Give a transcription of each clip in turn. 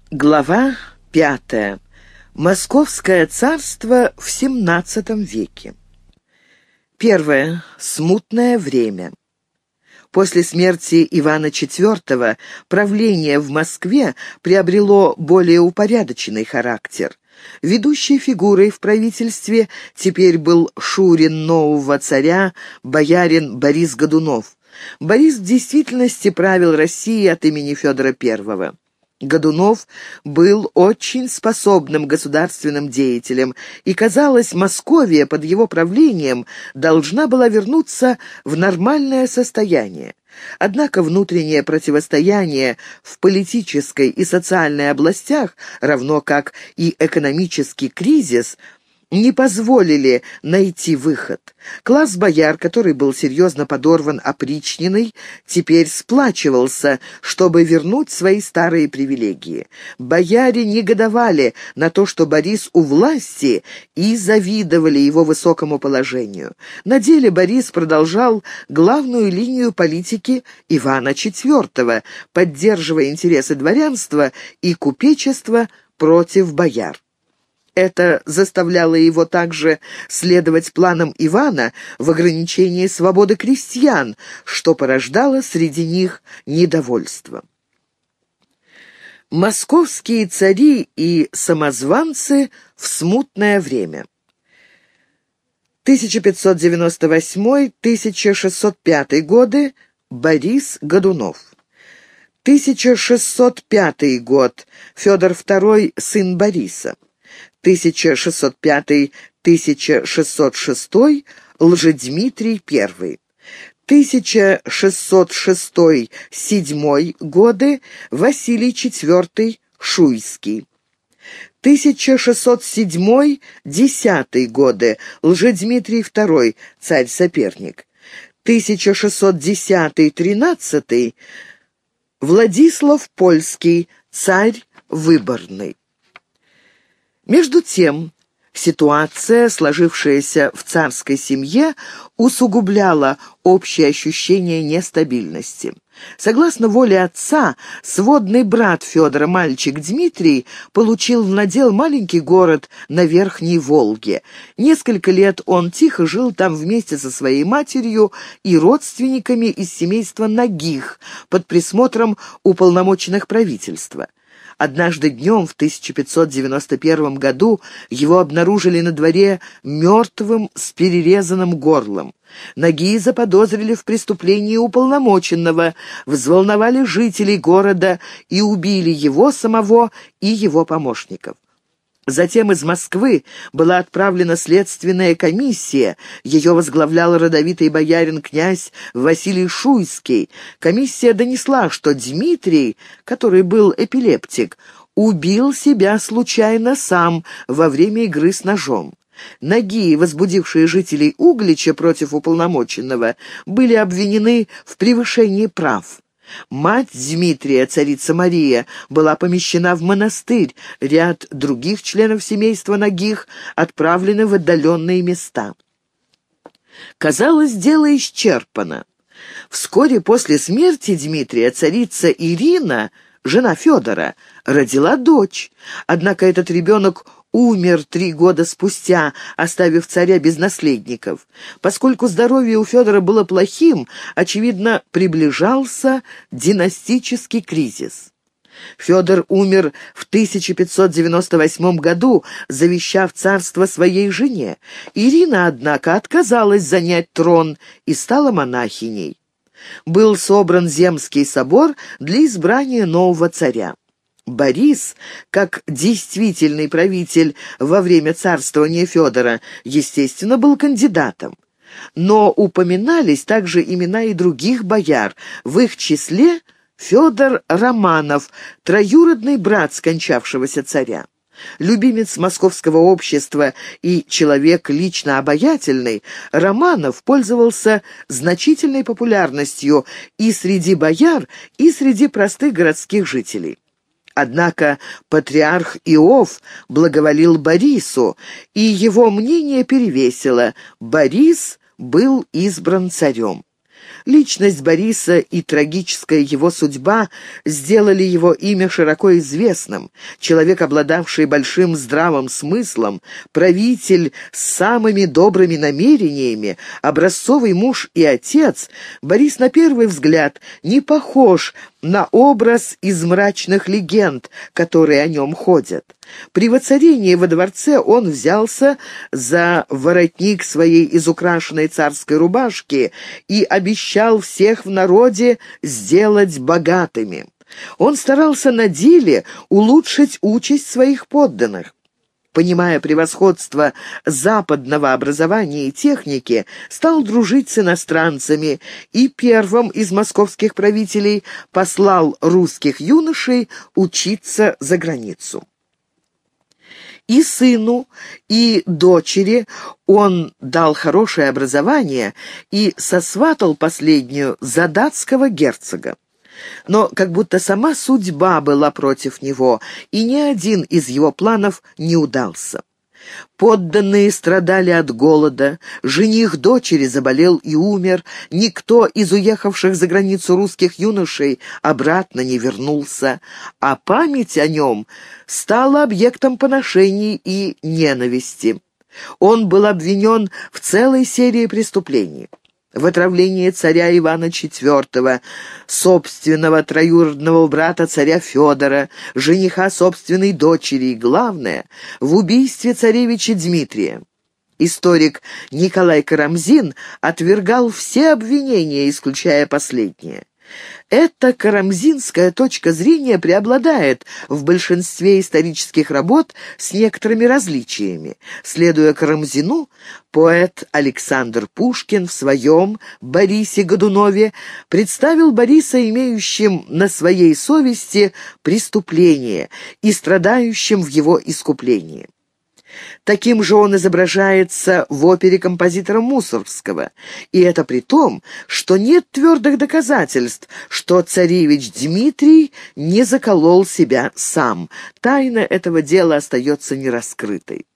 Глава 5. Московское царство в XVII веке. Первое. Смутное время. После смерти Ивана IV правление в Москве приобрело более упорядоченный характер. Ведущей фигурой в правительстве теперь был шурин нового царя, боярин Борис Годунов. Борис в действительности правил Россией от имени Федора I. Годунов был очень способным государственным деятелем, и, казалось, Московия под его правлением должна была вернуться в нормальное состояние. Однако внутреннее противостояние в политической и социальной областях, равно как и экономический кризис, не позволили найти выход. Класс бояр, который был серьезно подорван опричниной, теперь сплачивался, чтобы вернуть свои старые привилегии. Бояре негодовали на то, что Борис у власти, и завидовали его высокому положению. На деле Борис продолжал главную линию политики Ивана IV, поддерживая интересы дворянства и купечества против бояр. Это заставляло его также следовать планам Ивана в ограничении свободы крестьян, что порождало среди них недовольство. Московские цари и самозванцы в смутное время. 1598-1605 годы. Борис Годунов. 1605 год. Федор II, сын Бориса. 1605-1606 Лжедмитрий I. 1606-1607 годы Василий IV Шуйский. 1607-1610 годы Лжедмитрий II, царь-соперник. 1610-13 Владислав Польский, царь выборный. Между тем, ситуация, сложившаяся в царской семье, усугубляла общее ощущение нестабильности. Согласно воле отца, сводный брат Федора, мальчик Дмитрий, получил в надел маленький город на Верхней Волге. Несколько лет он тихо жил там вместе со своей матерью и родственниками из семейства Нагих под присмотром уполномоченных правительства. Однажды днем в 1591 году его обнаружили на дворе мертвым с перерезанным горлом. Нагии заподозрили в преступлении уполномоченного, взволновали жителей города и убили его самого и его помощников. Затем из Москвы была отправлена следственная комиссия. Ее возглавлял родовитый боярин князь Василий Шуйский. Комиссия донесла, что Дмитрий, который был эпилептик, убил себя случайно сам во время игры с ножом. Нагии, возбудившие жителей Углича против уполномоченного, были обвинены в превышении прав. Мать Дмитрия, царица Мария, была помещена в монастырь, ряд других членов семейства Нагих отправлены в отдаленные места. Казалось, дело исчерпано. Вскоре после смерти Дмитрия царица Ирина, жена Федора, родила дочь. Однако этот ребенок умер 3 года спустя, оставив царя без наследников. Поскольку здоровье у Федора было плохим, очевидно, приближался династический кризис. Федор умер в 1598 году, завещав царство своей жене. Ирина, однако, отказалась занять трон и стала монахиней. Был собран Земский собор для избрания нового царя. Борис, как действительный правитель во время царствования Федора, естественно, был кандидатом. Но упоминались также имена и других бояр, в их числе Федор Романов, троюродный брат скончавшегося царя. Любимец московского общества и человек лично обаятельный, Романов пользовался значительной популярностью и среди бояр, и среди простых городских жителей. Однако патриарх Иов благоволил Борису, и его мнение перевесило. Борис был избран царем. Личность Бориса и трагическая его судьба сделали его имя широко известным. Человек, обладавший большим здравым смыслом, правитель с самыми добрыми намерениями, образцовый муж и отец, Борис на первый взгляд не похож на образ из мрачных легенд, которые о нем ходят. При воцарении во дворце он взялся за воротник своей изукрашенной царской рубашки и обещал всех в народе сделать богатыми. Он старался на деле улучшить участь своих подданных. Понимая превосходство западного образования и техники, стал дружить с иностранцами и первым из московских правителей послал русских юношей учиться за границу. И сыну, и дочери он дал хорошее образование и сосватал последнюю за датского герцога. Но как будто сама судьба была против него, и ни один из его планов не удался. Подданные страдали от голода, жених дочери заболел и умер, никто из уехавших за границу русских юношей обратно не вернулся, а память о нем стала объектом поношений и ненависти. Он был обвинен в целой серии преступлений. В отравлении царя Ивана IV, собственного троюродного брата царя Федора, жениха собственной дочери и, главное, в убийстве царевича Дмитрия. Историк Николай Карамзин отвергал все обвинения, исключая последнее. Эта карамзинская точка зрения преобладает в большинстве исторических работ с некоторыми различиями. Следуя Карамзину, поэт Александр Пушкин в своем «Борисе Годунове» представил Бориса имеющим на своей совести преступление и страдающим в его искуплении. Таким же он изображается в опере композитора Мусоргского, и это при том, что нет твердых доказательств, что царевич Дмитрий не заколол себя сам. Тайна этого дела остается нераскрытой.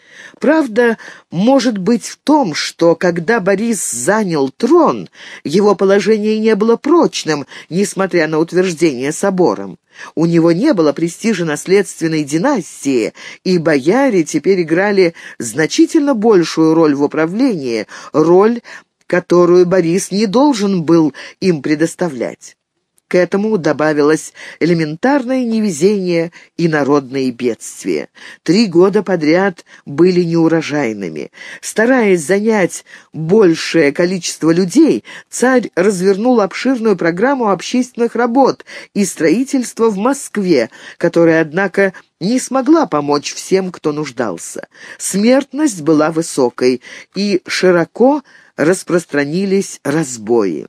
Правда, может быть в том, что когда Борис занял трон, его положение не было прочным, несмотря на утверждение собором. У него не было престижа наследственной династии, и бояре теперь играли значительно большую роль в управлении, роль, которую Борис не должен был им предоставлять. К этому добавилось элементарное невезение и народные бедствия. 3 года подряд были неурожайными. Стараясь занять большее количество людей, царь развернул обширную программу общественных работ и строительства в Москве, которая, однако, не смогла помочь всем, кто нуждался. Смертность была высокой, и широко распространились разбои.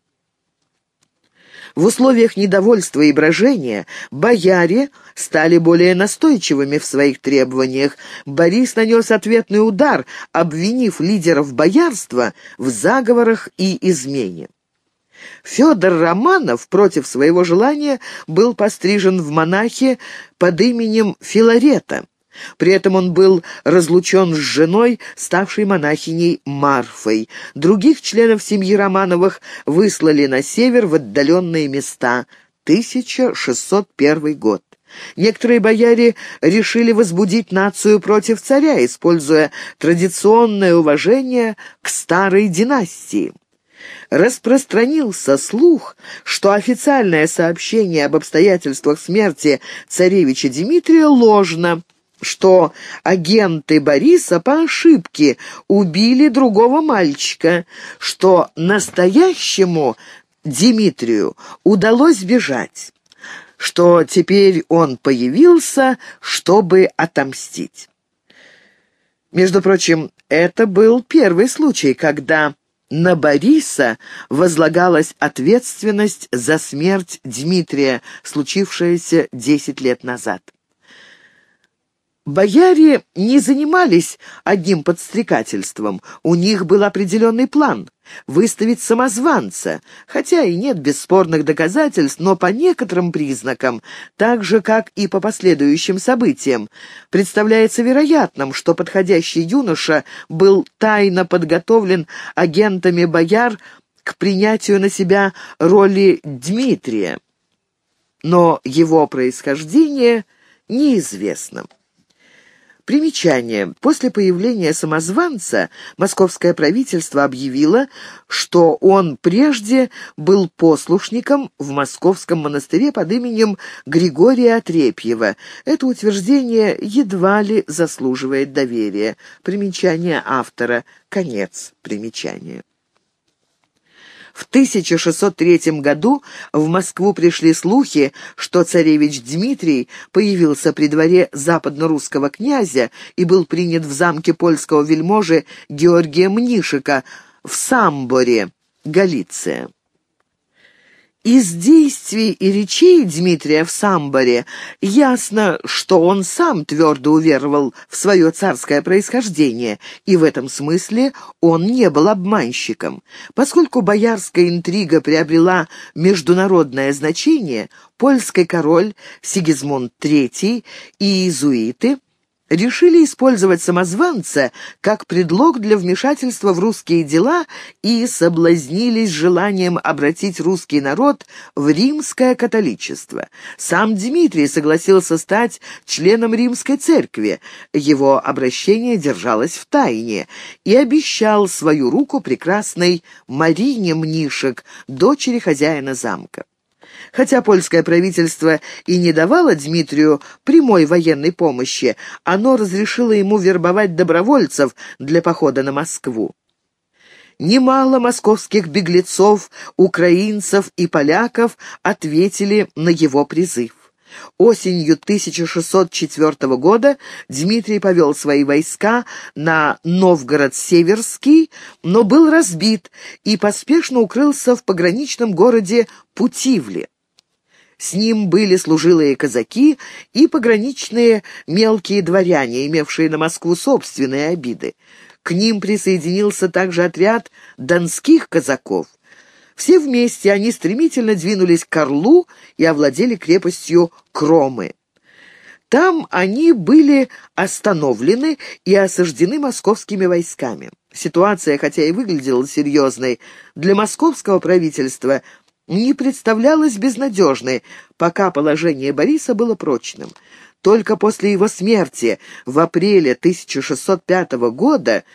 В условиях недовольства и брожения бояре стали более настойчивыми в своих требованиях. Борис нанес ответный удар, обвинив лидеров боярства в заговорах и измене. Федор Романов против своего желания был пострижен в монахи под именем Филарета. При этом он был разлучен с женой, ставшей монахиней Марфой. Других членов семьи Романовых выслали на север в отдаленные места. 1601 год. Некоторые бояре решили возбудить нацию против царя, используя традиционное уважение к старой династии. Распространился слух, что официальное сообщение об обстоятельствах смерти царевича Дмитрия ложно, что агенты Бориса по ошибке убили другого мальчика, что настоящему Дмитрию удалось бежать, что теперь он появился, чтобы отомстить. Между прочим, это был первый случай, когда на Бориса возлагалась ответственность за смерть Дмитрия, случившаяся 10 лет назад. Бояре не занимались одним подстрекательством, у них был определенный план — выставить самозванца, хотя и нет бесспорных доказательств, но по некоторым признакам, так же, как и по последующим событиям, представляется вероятным, что подходящий юноша был тайно подготовлен агентами бояр к принятию на себя роли Дмитрия, но его происхождение неизвестно. Примечание. После появления самозванца московское правительство объявило, что он прежде был послушником в московском монастыре под именем Григория Отрепьева. Это утверждение едва ли заслуживает доверия. Примечание автора. Конец примечания. В 1603 году в Москву пришли слухи, что царевич Дмитрий появился при дворе западно-русского князя и был принят в замке польского вельможи Георгия Мнишека в Самборе, Галиция. Из действий и речей Дмитрия в Самборе ясно, что он сам твердо уверовал в свое царское происхождение, и в этом смысле он не был обманщиком. Поскольку боярская интрига приобрела международное значение, польский король Сигизмунд III и иезуиты решили использовать самозванца как предлог для вмешательства в русские дела и соблазнились желанием обратить русский народ в римское католичество. Сам Дмитрий согласился стать членом римской церкви, его обращение держалось в тайне, и обещал свою руку прекрасной Марине Мнишек, дочери хозяина замка. Хотя польское правительство и не давало Дмитрию прямой военной помощи, оно разрешило ему вербовать добровольцев для похода на Москву. Немало московских беглецов, украинцев и поляков ответили на его призыв. Осенью 1604 года Дмитрий повел свои войска на Новгород-Северский, но был разбит и поспешно укрылся в пограничном городе Путивле. С ним были служилые казаки и пограничные мелкие дворяне, имевшие на Москву собственные обиды. К ним присоединился также отряд донских казаков. Все вместе они стремительно двинулись к Орлу и овладели крепостью Кромы. Там они были остановлены и осаждены московскими войсками. Ситуация, хотя и выглядела серьезной, для московского правительства не представлялась безнадежной, пока положение Бориса было прочным. Только после его смерти в апреле 1605 года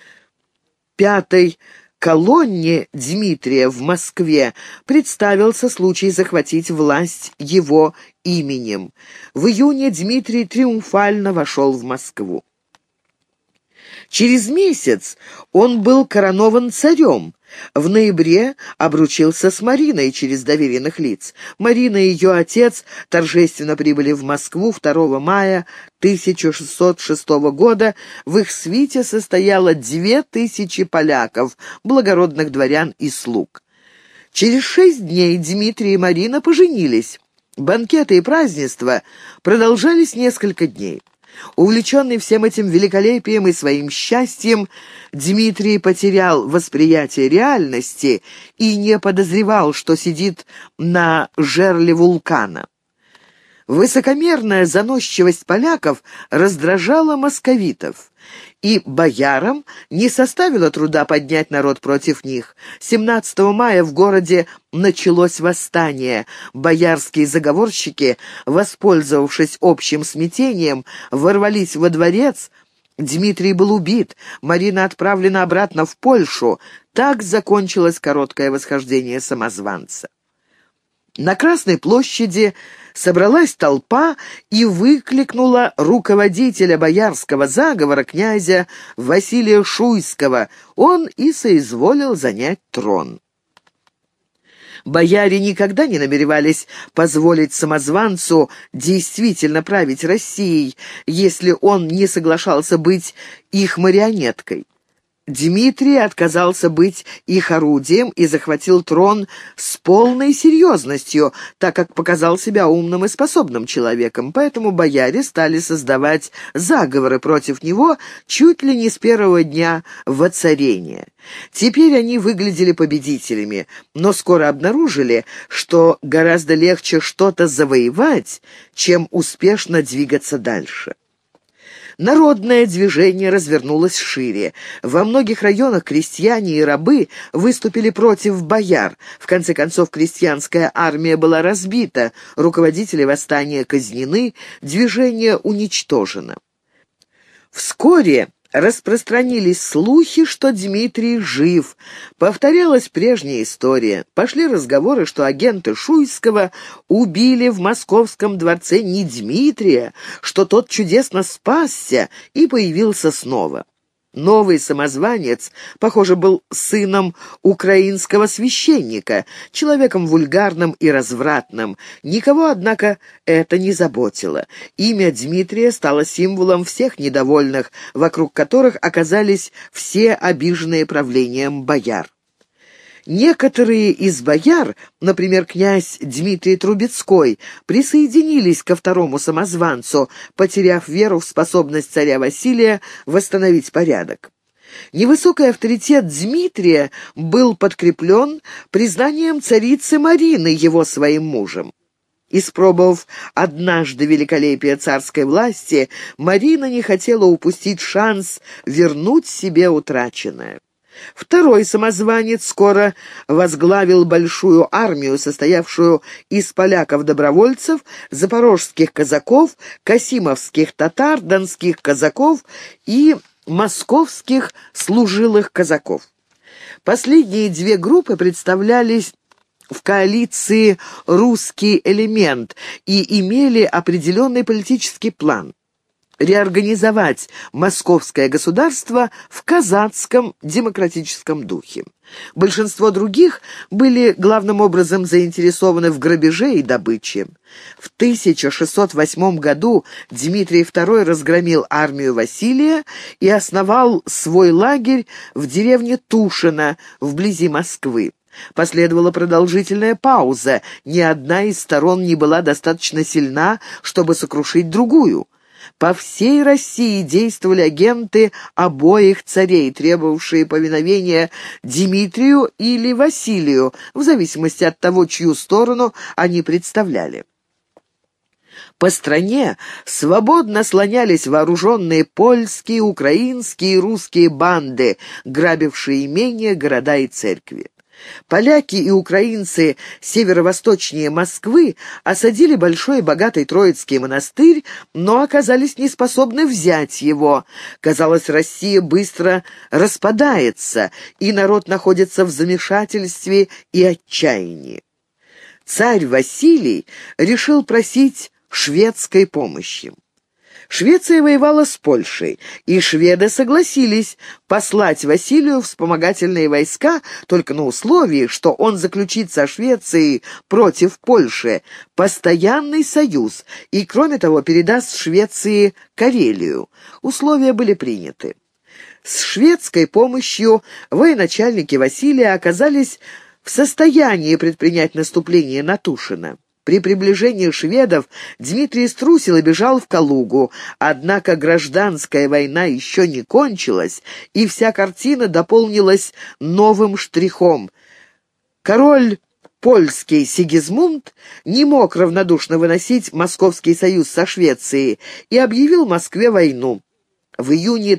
пятой колонне Дмитрия в Москве представился случай захватить власть его именем. В июне Дмитрий триумфально вошел в Москву. Через месяц он был коронован царем. В ноябре обручился с Мариной через доверенных лиц. Марина и ее отец торжественно прибыли в Москву 2 мая 1606 года. В их свите состояло 2000 поляков, благородных дворян и слуг. Через 6 дней Дмитрий и Марина поженились. Банкеты и празднества продолжались несколько дней. Увлеченный всем этим великолепием и своим счастьем, Дмитрий потерял восприятие реальности и не подозревал, что сидит на жерле вулкана. Высокомерная заносчивость поляков раздражала московитов, и боярам не составило труда поднять народ против них. 17 мая в городе началось восстание. Боярские заговорщики, воспользовавшись общим смятением, ворвались во дворец. Дмитрий был убит, Марина отправлена обратно в Польшу. Так закончилось короткое восхождение самозванца. На Красной площади собралась толпа и выкликнула руководителя боярского заговора, князя Василия Шуйского. Он и соизволил занять трон. Бояре никогда не намеревались позволить самозванцу действительно править Россией, если он не соглашался быть их марионеткой. Дмитрий отказался быть их орудием и захватил трон с полной серьезностью, так как показал себя умным и способным человеком, поэтому бояре стали создавать заговоры против него чуть ли не с первого дня воцарения. Теперь они выглядели победителями, но скоро обнаружили, что гораздо легче что-то завоевать, чем успешно двигаться дальше. Народное движение развернулось шире. Во многих районах крестьяне и рабы выступили против бояр. В конце концов, крестьянская армия была разбита, руководители восстания казнены, движение уничтожено. Вскоре распространились слухи, что Дмитрий жив. Повторялась прежняя история. Пошли разговоры, что агенты Шуйского убили в московском дворце не Дмитрия, что тот чудесно спасся и появился снова. Новый самозванец, похоже, был сыном украинского священника, человеком вульгарным и развратным. Никого, однако, это не заботило. Имя Дмитрия стало символом всех недовольных, вокруг которых оказались все обиженные правлением бояр. Некоторые из бояр, например, князь Дмитрий Трубецкой, присоединились ко второму самозванцу, потеряв веру в способность царя Василия восстановить порядок. Невысокий авторитет Дмитрия был подкреплен признанием царицы Марины его своим мужем. Испробовав однажды великолепие царской власти, Марина не хотела упустить шанс вернуть себе утраченное. Второй самозванец скоро возглавил большую армию, состоявшую из поляков-добровольцев, запорожских казаков, касимовских татар, донских казаков и московских служилых казаков. Последние две группы представлялись в коалиции «Русский элемент» и имели определенный политический план – реорганизовать московское государство в казацком демократическом духе. Большинство других были главным образом заинтересованы в грабеже и добыче. В 1608 году Дмитрий II разгромил армию Василия и основал свой лагерь в деревне Тушино, вблизи Москвы. Последовала продолжительная пауза, ни одна из сторон не была достаточно сильна, чтобы сокрушить другую. По всей России действовали агенты обоих царей, требовавшие повиновения Дмитрию или Василию, в зависимости от того, чью сторону они представляли. По стране свободно слонялись вооруженные польские, украинские и русские банды, грабившие имения, города и церкви. Поляки и украинцы северо-восточнее Москвы осадили большой и богатый Троицкий монастырь, но оказались неспособны взять его. Казалось, Россия быстро распадается, и народ находится в замешательстве и отчаянии. Царь Василий решил просить шведской помощи. Швеция воевала с Польшей, и шведы согласились послать Василию вспомогательные войска только на условии, что он заключит со Швецией против Польши постоянный союз и, кроме того, передаст Швеции Карелию. Условия были приняты. С шведской помощью военачальники Василия оказались в состоянии предпринять наступление на Тушино. При приближении шведов Дмитрий струсил и бежал в Калугу, однако гражданская война еще не кончилась, и вся картина дополнилась новым штрихом. Король польский Сигизмунд не мог равнодушно выносить Московский союз со Швецией и объявил Москве войну. В июне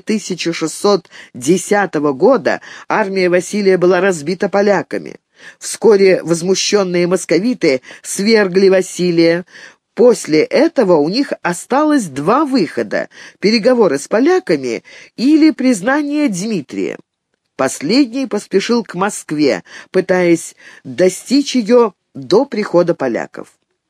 1610 года армия Василия была разбита поляками. Вскоре возмущенные московиты свергли Василия. После этого у них осталось два выхода – переговоры с поляками или признание Дмитрия. Последний поспешил к Москве, пытаясь достичь ее до прихода поляков.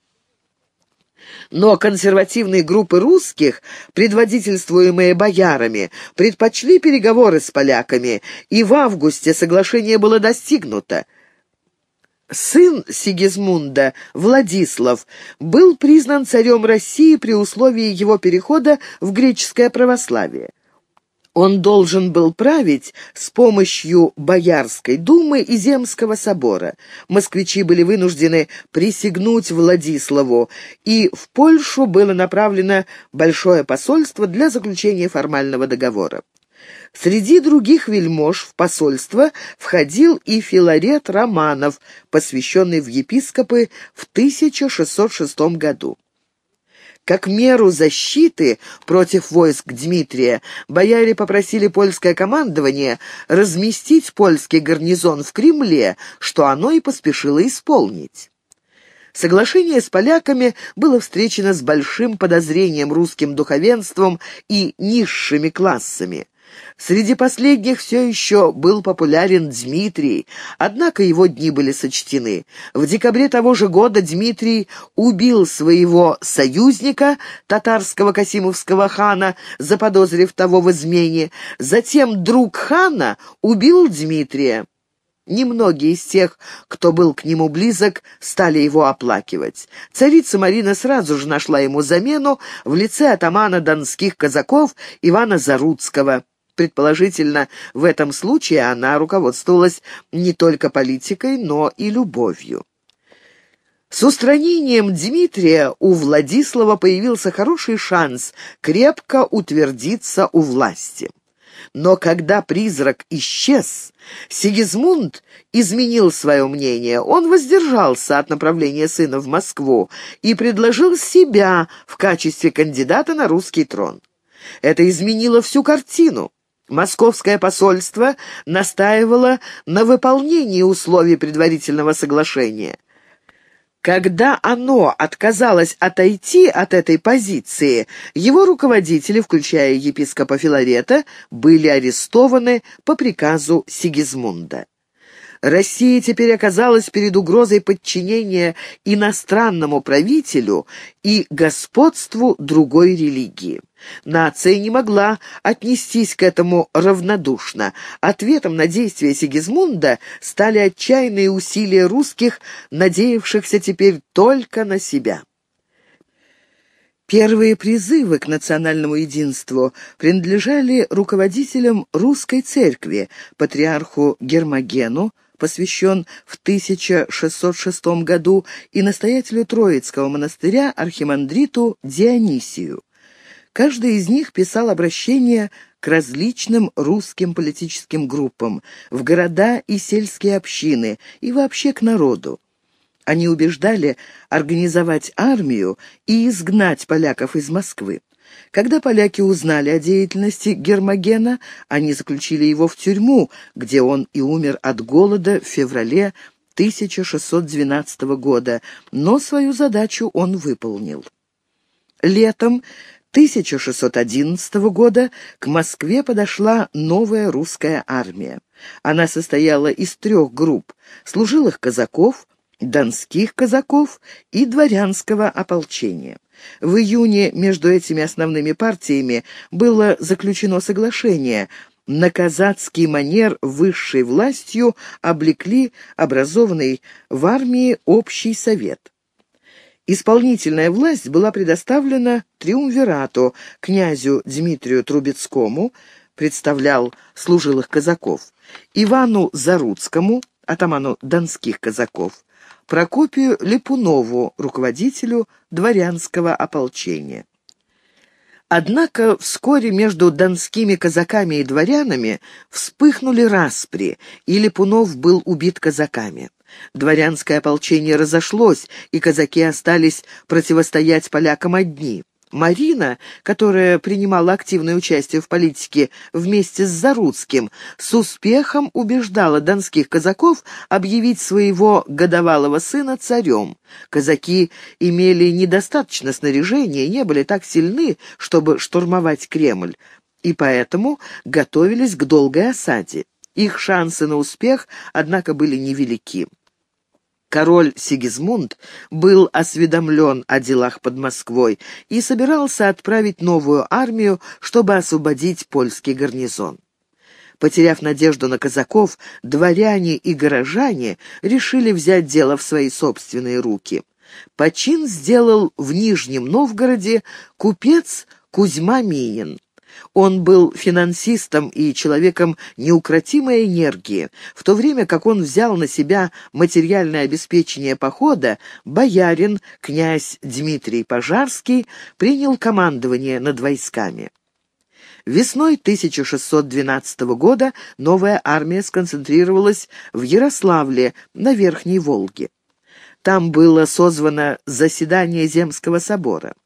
Но консервативные группы русских, предводительствуемые боярами, предпочли переговоры с поляками, и в августе соглашение было достигнуто. Сын Сигизмунда, Владислав, был признан царем России при условии его перехода в греческое православие. Он должен был править с помощью Боярской думы и Земского собора. Москвичи были вынуждены присягнуть Владиславу, и в Польшу было направлено большое посольство для заключения формального договора. Среди других вельмож в посольство входил и Филарет Романов, посвященный в епископы в 1606 году. Как меру защиты против войск Дмитрия, бояре попросили польское командование разместить польский гарнизон в Кремле, что оно и поспешило исполнить. Соглашение с поляками было встречено с большим подозрением русским духовенством и низшими классами. Среди последних все еще был популярен Дмитрий, однако его дни были сочтены. В декабре того же года Дмитрий убил своего союзника, татарского касимовского хана, заподозрив того в измене. Затем друг хана убил Дмитрия. Немногие из тех, кто был к нему близок, стали его оплакивать. Царица Марина сразу же нашла ему замену в лице атамана донских казаков Ивана Заруцкого. Предположительно, в этом случае она руководствовалась не только политикой, но и любовью. С устранением Дмитрия у Владислава появился хороший шанс крепко утвердиться у власти. Но когда призрак исчез, Сигизмунд изменил свое мнение. Он воздержался от направления сына в Москву и предложил себя в качестве кандидата на русский трон. Это изменило всю картину. Московское посольство настаивало на выполнении условий предварительного соглашения. Когда оно отказалось отойти от этой позиции, его руководители, включая епископа Филарета, были арестованы по приказу Сигизмунда. Россия теперь оказалась перед угрозой подчинения иностранному правителю и господству другой религии. Нация не могла отнестись к этому равнодушно. Ответом на действия Сигизмунда стали отчаянные усилия русских, надеявшихся теперь только на себя. Первые призывы к национальному единству принадлежали руководителям русской церкви, патриарху Гермогену, посвящен в 1606 году, и настоятелю Троицкого монастыря архимандриту Дионисию. Каждый из них писал обращения к различным русским политическим группам, в города и сельские общины, и вообще к народу. Они убеждали организовать армию и изгнать поляков из Москвы. Когда поляки узнали о деятельности Гермогена, они заключили его в тюрьму, где он и умер от голода в феврале 1612 года, но свою задачу он выполнил. Летом 1611 года к Москве подошла новая русская армия. Она состояла из 3 групп – служилых казаков, донских казаков и дворянского ополчения. В июне между этими основными партиями было заключено соглашение. На казацкий манер высшей властью облекли образованный в армии общий совет. Исполнительная власть была предоставлена триумвирату, князю Дмитрию Трубецкому, представлял служилых казаков, Ивану Заруцкому, атаману донских казаков, Прокопию Липунову, руководителю дворянского ополчения. Однако вскоре между донскими казаками и дворянами вспыхнули распри, и Липунов был убит казаками. Дворянское ополчение разошлось, и казаки остались противостоять полякам одни. Марина, которая принимала активное участие в политике вместе с Заруцким, с успехом убеждала донских казаков объявить своего годовалого сына царем. Казаки имели недостаточно снаряжения и не были так сильны, чтобы штурмовать Кремль, и поэтому готовились к долгой осаде. Их шансы на успех, однако, были невелики. Король Сигизмунд был осведомлен о делах под Москвой и собирался отправить новую армию, чтобы освободить польский гарнизон. Потеряв надежду на казаков, дворяне и горожане решили взять дело в свои собственные руки. Почин сделал в Нижнем Новгороде купец Кузьма Минин. Он был финансистом и человеком неукротимой энергии. В то время как он взял на себя материальное обеспечение похода, боярин, князь Дмитрий Пожарский, принял командование над войсками. Весной 1612 года новая армия сконцентрировалась в Ярославле на Верхней Волге. Там было созвано заседание Земского собора.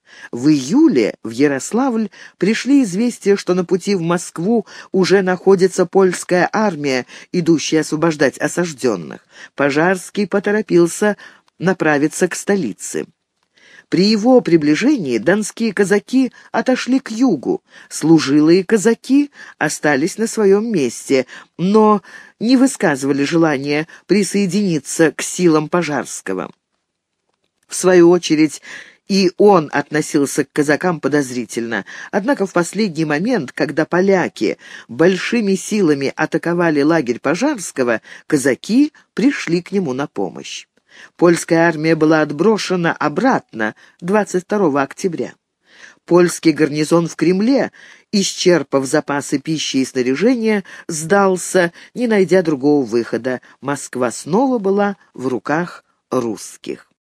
В июле в Ярославль пришли известия, что на пути в Москву уже находится польская армия, идущая освобождать осажденных. Пожарский поторопился направиться к столице. При его приближении донские казаки отошли к югу, служилые казаки остались на своем месте, но не высказывали желания присоединиться к силам Пожарского. В свою очередь, и он относился к казакам подозрительно. Однако в последний момент, когда поляки большими силами атаковали лагерь Пожарского, казаки пришли к нему на помощь. Польская армия была отброшена обратно 22 октября. Польский гарнизон в Кремле, исчерпав запасы пищи и снаряжения, сдался, не найдя другого выхода. Москва снова была в руках русских.